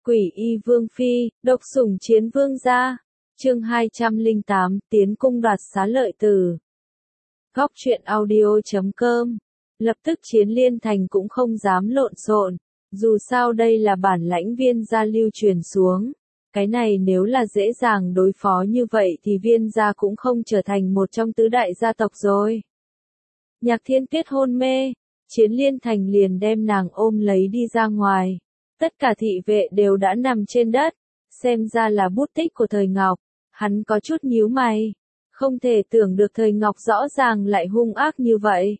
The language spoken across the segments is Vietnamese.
Quỷ y vương phi, độc sủng chiến vương gia. Chương 208, tiến cung đoạt xá lợi tử. Góc truyện audio.com. Lập tức Chiến Liên Thành cũng không dám lộn xộn, dù sao đây là bản lãnh Viên gia lưu truyền xuống. Cái này nếu là dễ dàng đối phó như vậy thì Viên gia cũng không trở thành một trong tứ đại gia tộc rồi. Nhạc Thiên Tuyết hôn mê, Chiến Liên Thành liền đem nàng ôm lấy đi ra ngoài. Tất cả thị vệ đều đã nằm trên đất, xem ra là bút tích của Thời Ngọc. Hắn có chút nhíu mày, không thể tưởng được Thời Ngọc rõ ràng lại hung ác như vậy.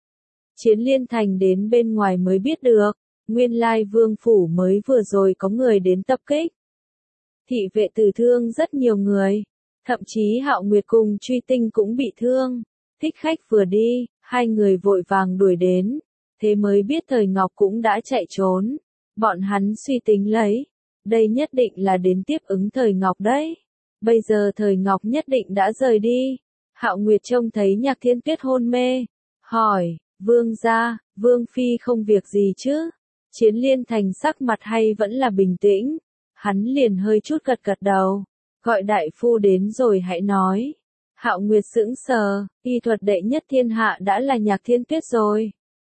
Chiến Liên Thành đến bên ngoài mới biết được, nguyên lai vương phủ mới vừa rồi có người đến tập kích. Thị vệ tử thương rất nhiều người, thậm chí Hạo Nguyệt cùng Truy Tinh cũng bị thương. Thích Khách vừa đi, hai người vội vàng đuổi đến, thế mới biết Thời Ngọc cũng đã chạy trốn. Bọn hắn suy tính lấy, đây nhất định là đến tiếp ứng Thời Ngọc đấy. Bây giờ Thời Ngọc nhất định đã rời đi. Hạo Nguyệt trông thấy Nhạc Thiên Tuyết hôn mê, hỏi, vương gia, vương phi không việc gì chứ? Chiến Liên Thành sắc mặt hay vẫn là bình tĩnh, hắn liền hơi chút gật đầu, gọi đại phu đến rồi hãy nói. Hạo Nguyệt sững sờ, y thuật đệ nhất thiên hạ đã là Nhạc Thiên Tuyết rồi.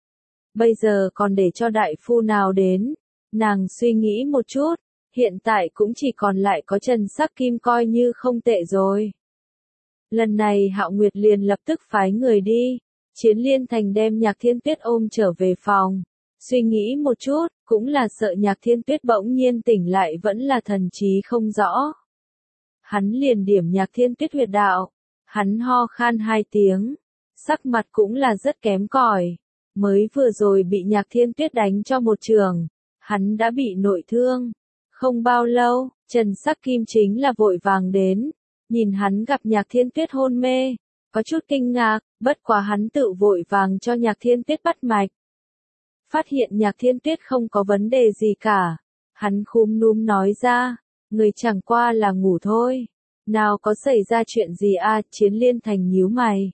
Bây giờ còn để cho đại phu nào đến? Nàng suy nghĩ một chút, hiện tại cũng chỉ còn lại có Trần Sắc Kim coi như không tệ rồi. Lần này Hạo Nguyệt liền lập tức phái người đi, Chiến Liên Thành đem Nhạc Thiên Tuyết ôm trở về phòng. Suy nghĩ một chút, cũng là sợ Nhạc Thiên Tuyết bỗng nhiên tỉnh lại vẫn là thần trí không rõ. Hắn liền điểm Nhạc Thiên Tuyết huyệt đạo, hắn ho khan 2 tiếng, sắc mặt cũng là rất kém cỏi. Mới vừa rồi bị Nhạc Thiên Tuyết đánh cho một trường, hắn đã bị nội thương. Không bao lâu, Trần Sắc Kim chính là vội vàng đến, nhìn hắn gặp Nhạc Thiên Tuyết hôn mê, có chút kinh ngạc, bất quá hắn tự vội vàng cho Nhạc Thiên Tuyết bắt mạch. Phát hiện Nhạc Thiên Tuyết không có vấn đề gì cả, hắn khúm núm nói ra, người chẳng qua là ngủ thôi, nào có xảy ra chuyện gì à? Chiến Liên Thành nhíu mày.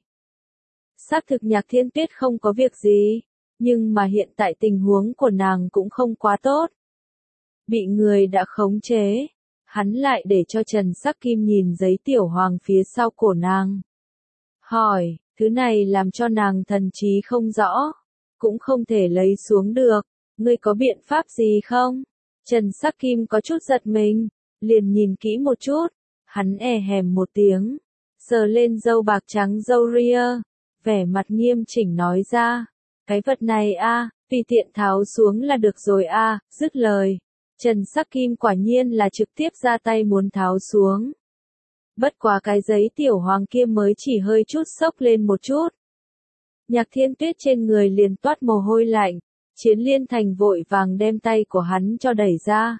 Xác thực Nhạc Thiên Tuyết không có việc gì, nhưng mà hiện tại tình huống của nàng cũng không quá tốt. Bị người đã khống chế, hắn lại để cho Trần Sắc Kim nhìn giấy tiểu hoàng phía sau cổ nàng. Hỏi, thứ này làm cho nàng thần trí không rõ, cũng không thể lấy xuống được, ngươi có biện pháp gì không? Trần Sắc Kim có chút giật mình, liền nhìn kỹ một chút, hắn hèm một tiếng, sờ lên râu bạc trắng râu ria, vẻ mặt nghiêm chỉnh nói ra, cái vật này a, tùy tiện tháo xuống là được rồi a. Dứt lời, Trần Sắc Kim quả nhiên là trực tiếp ra tay muốn tháo xuống. Bất quá cái giấy tiểu hoàng kia mới chỉ hơi chút xốc lên một chút. Nhạc Thiên Tuyết trên người liền toát mồ hôi lạnh, Chiến Liên Thành vội vàng đem tay của hắn cho đẩy ra.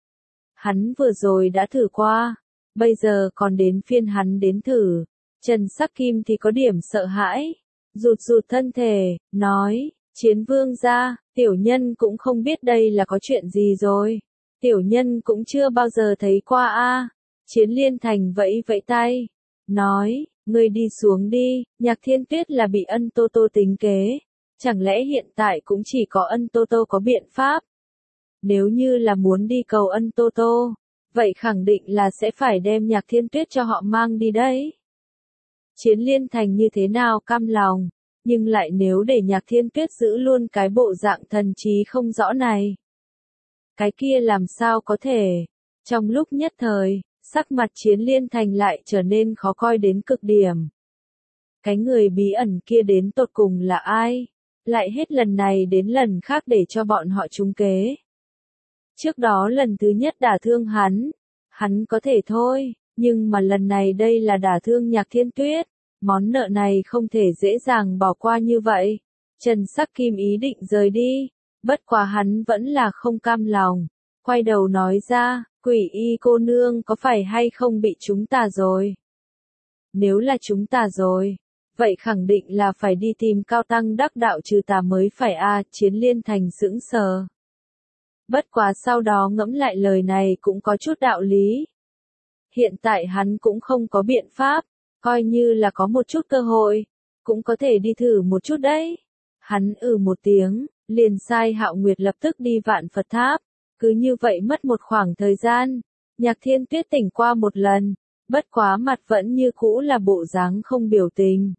Hắn vừa rồi đã thử qua, bây giờ còn đến phiên hắn đến thử. Trần Sắc Kim thì có điểm sợ hãi, rụt thân thể, nói, Chiến vương gia, tiểu nhân cũng không biết đây là có chuyện gì rồi. Tiểu nhân cũng chưa bao giờ thấy qua a. Chiến Liên Thành vẫy vẫy tay, nói, ngươi đi xuống đi, Nhạc Thiên Tuyết là bị Ân Tô Tô tính kế, chẳng lẽ hiện tại cũng chỉ có Ân Tô Tô có biện pháp? Nếu như là muốn đi cầu Ân Tô Tô, vậy khẳng định là sẽ phải đem Nhạc Thiên Tuyết cho họ mang đi đấy. Chiến Liên Thành như thế nào cam lòng, nhưng lại nếu để Nhạc Thiên Tuyết giữ luôn cái bộ dạng thần trí không rõ này. Cái kia làm sao có thể? Trong lúc nhất thời, sắc mặt Chiến Liên Thành lại trở nên khó coi đến cực điểm. Cái người bí ẩn kia đến tột cùng là ai? Lại hết lần này đến lần khác để cho bọn họ trúng kế. Trước đó lần thứ nhất đả thương hắn có thể thôi, nhưng mà lần này đây là đả thương Nhạc Thiên Tuyết, món nợ này không thể dễ dàng bỏ qua như vậy. Trần Sắc Kim ý định rời đi, bất quá hắn vẫn là không cam lòng, quay đầu nói ra, Quỷ y cô nương có phải hay không bị chúng ta rồi? Nếu là chúng ta rồi, vậy khẳng định là phải đi tìm cao tăng đắc đạo trừ tà mới phải a. Chiến Liên Thành sững sờ. Bất quá sau đó ngẫm lại lời này cũng có chút đạo lý. Hiện tại hắn cũng không có biện pháp, coi như là có một chút cơ hội, cũng có thể đi thử một chút đấy. Hắn một tiếng, liền sai Hạo Nguyệt lập tức đi Vạn Phật Tháp, Cứ như vậy mất một khoảng thời gian, Nhạc Thiên Tuyết tỉnh qua một lần, bất quá mặt vẫn như cũ là bộ dáng không biểu tình.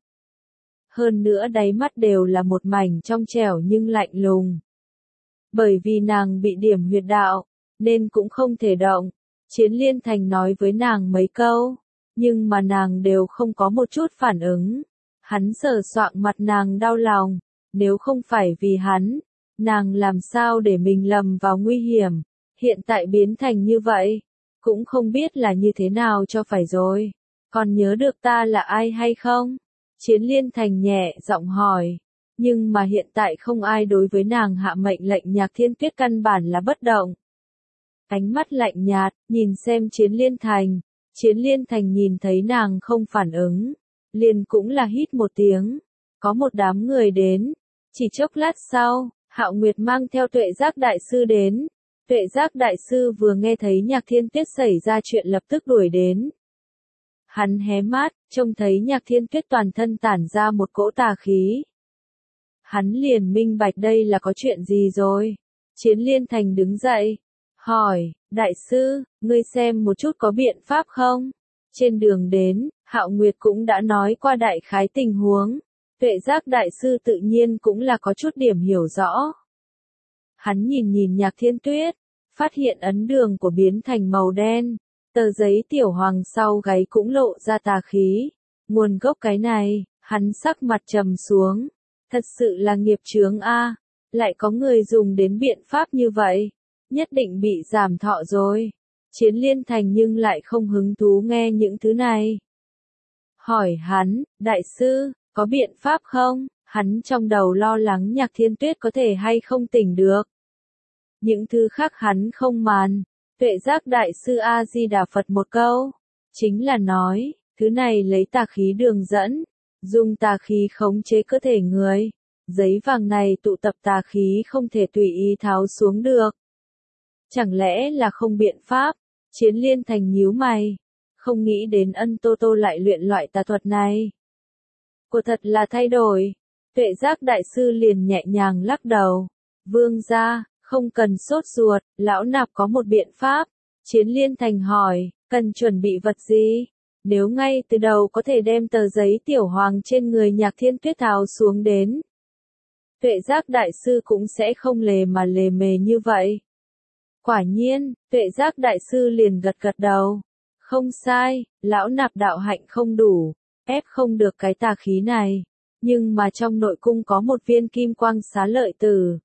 Hơn nữa đáy mắt đều là một mảnh trong trẻo nhưng lạnh lùng. Bởi vì nàng bị điểm huyệt đạo, nên cũng không thể động. Chiến Liên Thành nói với nàng mấy câu, nhưng mà nàng đều không có một chút phản ứng. Hắn sờ soạng mặt nàng đau lòng, nếu không phải vì hắn, nàng làm sao để mình lầm vào nguy hiểm, hiện tại biến thành như vậy, cũng không biết là như thế nào cho phải rồi. Còn nhớ được ta là ai hay không? Chiến Liên Thành nhẹ giọng hỏi, nhưng mà hiện tại không ai đối với nàng hạ mệnh lệnh. Nhạc Thiên Tuyết căn bản là bất động. Ánh mắt lạnh nhạt, nhìn xem Chiến Liên Thành. Chiến Liên Thành nhìn thấy nàng không phản ứng, liền cũng là hít một tiếng. Có một đám người đến, chỉ chốc lát sau, Hạo Nguyệt mang theo Tuệ Giác Đại Sư đến. Tuệ Giác Đại Sư vừa nghe thấy Nhạc Thiên Tuyết xảy ra chuyện lập tức đuổi đến. Hắn hé mắt, trông thấy Nhạc Thiên Tuyết toàn thân tản ra một cỗ tà khí. Hắn liền minh bạch đây là có chuyện gì rồi. Chiến Liên Thành đứng dậy, hỏi, Đại Sư, ngươi xem một chút có biện pháp không? Trên đường đến, Hạo Nguyệt cũng đã nói qua đại khái tình huống. Tuệ Giác Đại Sư tự nhiên cũng là có chút điểm hiểu rõ. Hắn nhìn nhìn Nhạc Thiên Tuyết, phát hiện ấn đường của biến thành màu đen. Tờ giấy tiểu hoàng sau gáy cũng lộ ra tà khí. Nguồn gốc cái này, hắn sắc mặt trầm xuống. Thật sự là nghiệp chướng a, lại có người dùng đến biện pháp như vậy, nhất định bị giảm thọ rồi. Chiến Liên Thành nhưng lại không hứng thú nghe những thứ này. Hỏi hắn, Đại Sư, có biện pháp không? Hắn trong đầu lo lắng Nhạc Thiên Tuyết có thể hay không tỉnh được. Những thứ khác hắn không màn. Tuệ Giác Đại Sư A-di-đà Phật một câu, chính là nói, thứ này lấy tà khí đường dẫn, dùng tà khí khống chế cơ thể người. Giấy vàng này tụ tập tà khí không thể tùy ý tháo xuống được. Chẳng lẽ là không biện pháp? Chiến Liên Thành nhíu mày, không nghĩ đến Ân Tô Tô lại luyện loại tà thuật này. Cô thật là thay đổi. Tuệ Giác Đại Sư liền nhẹ nhàng lắc đầu. Vương gia, không cần sốt ruột, lão nạp có một biện pháp. Chiến Liên Thành hỏi, cần chuẩn bị vật gì? Nếu ngay từ đầu có thể đem tờ giấy tiểu hoàng trên người Nhạc Thiên Tuyết tháo xuống đến, Tuệ Giác Đại Sư cũng sẽ không lề mà lề mề như vậy. Quả nhiên, Tuệ Giác Đại Sư liền gật gật đầu. Không sai, lão nạp đạo hạnh không đủ, ép không được cái tà khí này. Nhưng mà trong nội cung có một viên kim quang xá lợi tử.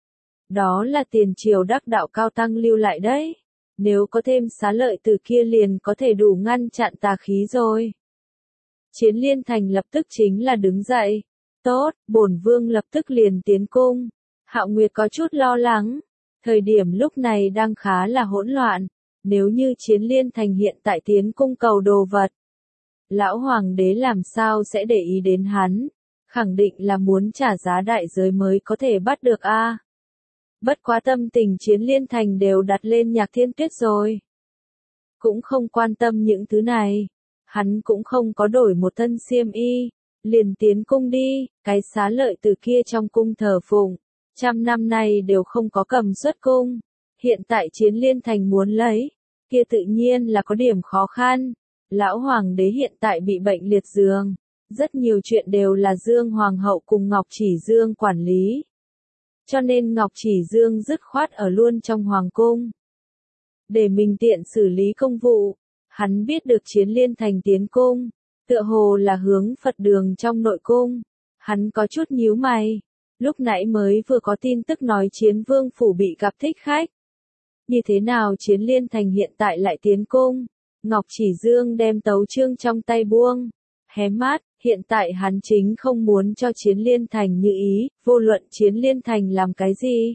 Đó là tiền triều đắc đạo cao tăng lưu lại đấy. Nếu có thêm xá lợi tử kia liền có thể đủ ngăn chặn tà khí rồi. Chiến Liên Thành lập tức chính là đứng dậy. Tốt, bổn vương lập tức liền tiến cung. Hạo Nguyệt có chút lo lắng. Thời điểm lúc này đang khá là hỗn loạn. Nếu như Chiến Liên Thành hiện tại tiến cung cầu đồ vật, lão hoàng đế làm sao sẽ để ý đến hắn? Khẳng định là muốn trả giá đại giới mới có thể bắt được a. Bất quá tâm tình Chiến Liên Thành đều đặt lên Nhạc Thiên Tuyết rồi. Cũng không quan tâm những thứ này. Hắn cũng không có đổi một thân xiêm y. Liền tiến cung đi, cái xá lợi từ kia trong cung thờ phụng. 100 năm nay đều không có cầm xuất cung. Hiện tại Chiến Liên Thành muốn lấy. Kia tự nhiên là có điểm khó khăn. Lão hoàng đế hiện tại bị bệnh liệt giường. Rất nhiều chuyện đều là Dương Hoàng hậu cùng Ngọc Chỉ Dương quản lý. Cho nên Ngọc Chỉ Dương dứt khoát ở luôn trong hoàng cung. Để mình tiện xử lý công vụ, hắn biết được Chiến Liên Thành tiến cung, tựa hồ là hướng Phật đường trong nội cung. Hắn có chút nhíu mày, lúc nãy mới vừa có tin tức nói Chiến Vương phủ bị gặp thích khách. Như thế nào Chiến Liên Thành hiện tại lại tiến cung? Ngọc Chỉ Dương đem tấu chương trong tay buông, hé mắt. Hiện tại hắn chính không muốn cho Chiến Liên Thành như ý, vô luận Chiến Liên Thành làm cái gì.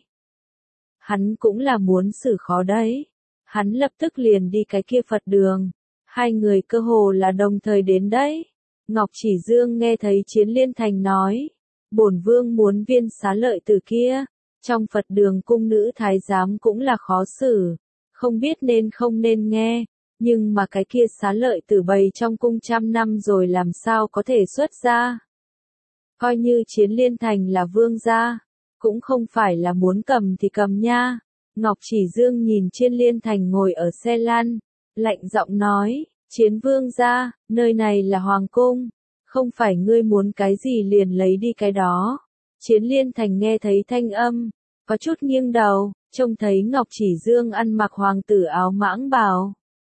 Hắn cũng là muốn xử khó đấy. Hắn lập tức liền đi cái kia Phật đường. Hai người cơ hồ là đồng thời đến đấy. Ngọc Chỉ Dương nghe thấy Chiến Liên Thành nói. Bổn vương muốn viên xá lợi từ kia. Trong Phật đường cung nữ thái giám cũng là khó xử. Không biết nên không nên nghe. Nhưng mà cái kia xá lợi tử bày trong cung 100 năm rồi làm sao có thể xuất ra. Coi như Chiến Liên Thành là vương gia, cũng không phải là muốn cầm thì cầm nha. Ngọc Chỉ Dương nhìn Chiến Liên Thành ngồi ở xe lăn, lạnh giọng nói, Chiến vương gia, nơi này là hoàng cung, không phải ngươi muốn cái gì liền lấy đi cái đó. Chiến Liên Thành nghe thấy thanh âm, có chút nghiêng đầu, trông thấy Ngọc Chỉ Dương ăn mặc hoàng tử áo mãng bào.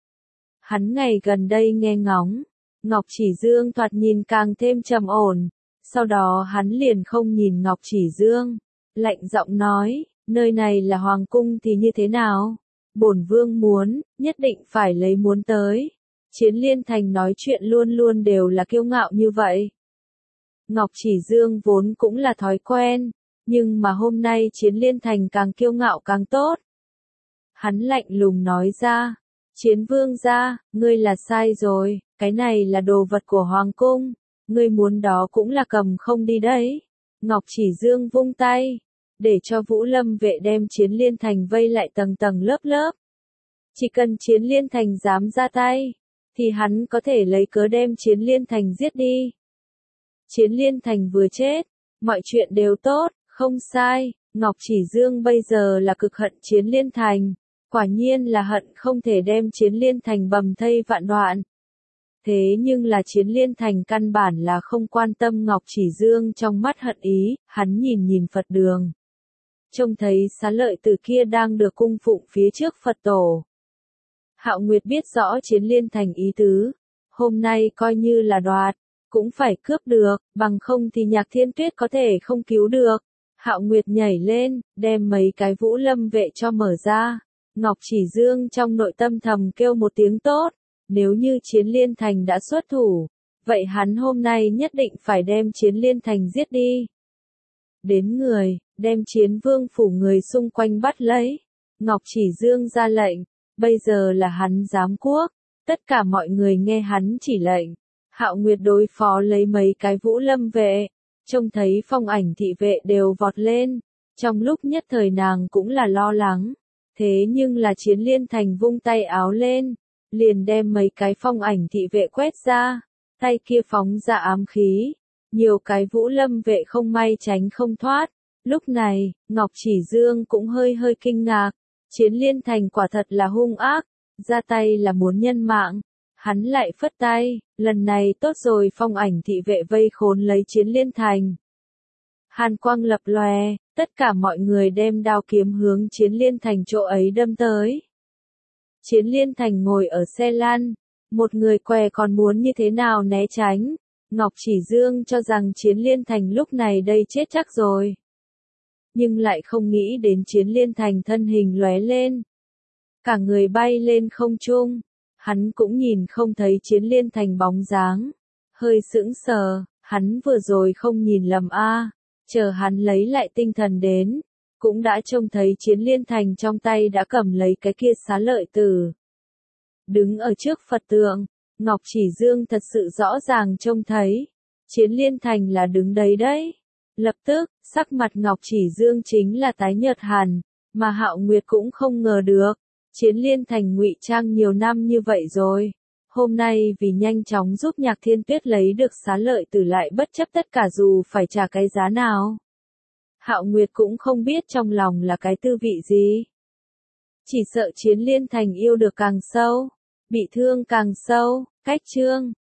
Hắn ngày gần đây nghe ngóng, Ngọc Chỉ Dương thoạt nhìn càng thêm trầm ổn, sau đó hắn liền không nhìn Ngọc Chỉ Dương, lạnh giọng nói, nơi này là hoàng cung thì như thế nào? Bổn vương muốn, nhất định phải lấy muốn tới. Chiến Liên Thành nói chuyện luôn luôn đều là kiêu ngạo như vậy. Ngọc Chỉ Dương vốn cũng là thói quen, nhưng mà hôm nay Chiến Liên Thành càng kiêu ngạo càng tốt. Hắn lạnh lùng nói ra, Chiến vương gia, ngươi là sai rồi, cái này là đồ vật của hoàng cung, ngươi muốn đó cũng là cầm không đi đấy. Ngọc Chỉ Dương vung tay, để cho Vũ Lâm vệ đem Chiến Liên Thành vây lại tầng tầng lớp lớp. Chỉ cần Chiến Liên Thành dám ra tay, thì hắn có thể lấy cớ đem Chiến Liên Thành giết đi. Chiến Liên Thành vừa chết, mọi chuyện đều tốt, không sai, Ngọc Chỉ Dương bây giờ là cực hận Chiến Liên Thành, quả nhiên là hận không thể đem Chiến Liên Thành bầm thây vạn đoạn. Thế nhưng là Chiến Liên Thành căn bản là không quan tâm Ngọc Chỉ Dương trong mắt hận ý, hắn nhìn nhìn Phật đường. Trông thấy Xá Lợi Tử kia đang được cung phụng phía trước Phật tổ. Hạo Nguyệt biết rõ Chiến Liên Thành ý tứ, hôm nay coi như là đoạt, cũng phải cướp được, bằng không thì Nhạc Thiên Tuyết có thể không cứu được. Hạo Nguyệt nhảy lên, đem mấy cái Vũ Lâm vệ cho mở ra. Ngọc Chỉ Dương trong nội tâm thầm kêu một tiếng tốt, nếu như Chiến Liên Thành đã xuất thủ, vậy hắn hôm nay nhất định phải đem Chiến Liên Thành giết đi. Đến người, đem Chiến Vương phủ người xung quanh bắt lấy. Ngọc Chỉ Dương ra lệnh, bây giờ là hắn giám quốc, tất cả mọi người nghe hắn chỉ lệnh. Hạo Nguyệt đối phó lấy mấy cái Vũ Lâm vệ, trông thấy Phong Ảnh thị vệ đều vọt lên, trong lúc nhất thời nàng cũng là lo lắng, thế nhưng là Chiến Liên Thành vung tay áo lên, liền đem mấy cái Phong Ảnh thị vệ quét ra, tay kia phóng ra ám khí, nhiều cái Vũ Lâm vệ không may tránh không thoát. Lúc này, Ngọc Chỉ Dương cũng hơi kinh ngạc, Chiến Liên Thành quả thật là hung ác, ra tay là muốn nhân mạng. Hắn lại phất tay, lần này tốt rồi, Phong Ảnh thị vệ vây khốn lấy Chiến Liên Thành. Hàn quang lập lòe, tất cả mọi người đem đao kiếm hướng Chiến Liên Thành chỗ ấy đâm tới. Chiến Liên Thành ngồi ở xe lăn, một người què còn muốn như thế nào né tránh. Ngọc Chỉ Dương cho rằng Chiến Liên Thành lúc này đây chết chắc rồi. Nhưng lại không nghĩ đến Chiến Liên Thành thân hình lóe lên. Cả người bay lên không trung. Hắn cũng nhìn không thấy Chiến Liên Thành bóng dáng. Hơi sững sờ, hắn vừa rồi không nhìn lầm a. Chờ hắn lấy lại tinh thần đến, cũng đã trông thấy Chiến Liên Thành trong tay đã cầm lấy cái kia Xá Lợi Tử. Đứng ở trước Phật tượng, Ngọc Chỉ Dương thật sự rõ ràng trông thấy, Chiến Liên Thành là đứng đấy đấy. Lập tức, sắc mặt Ngọc Chỉ Dương chính là tái nhợt hẳn, mà Hạo Nguyệt cũng không ngờ được. Chiến Liên Thành ngụy trang nhiều năm như vậy rồi. Hôm nay vì nhanh chóng giúp Nhạc Thiên Tuyết lấy được Xá Lợi Tử lại bất chấp tất cả dù phải trả cái giá nào. Hạo Nguyệt cũng không biết trong lòng là cái tư vị gì. Chỉ sợ Chiến Liên Thành yêu được càng sâu, bị thương càng sâu. Cách chương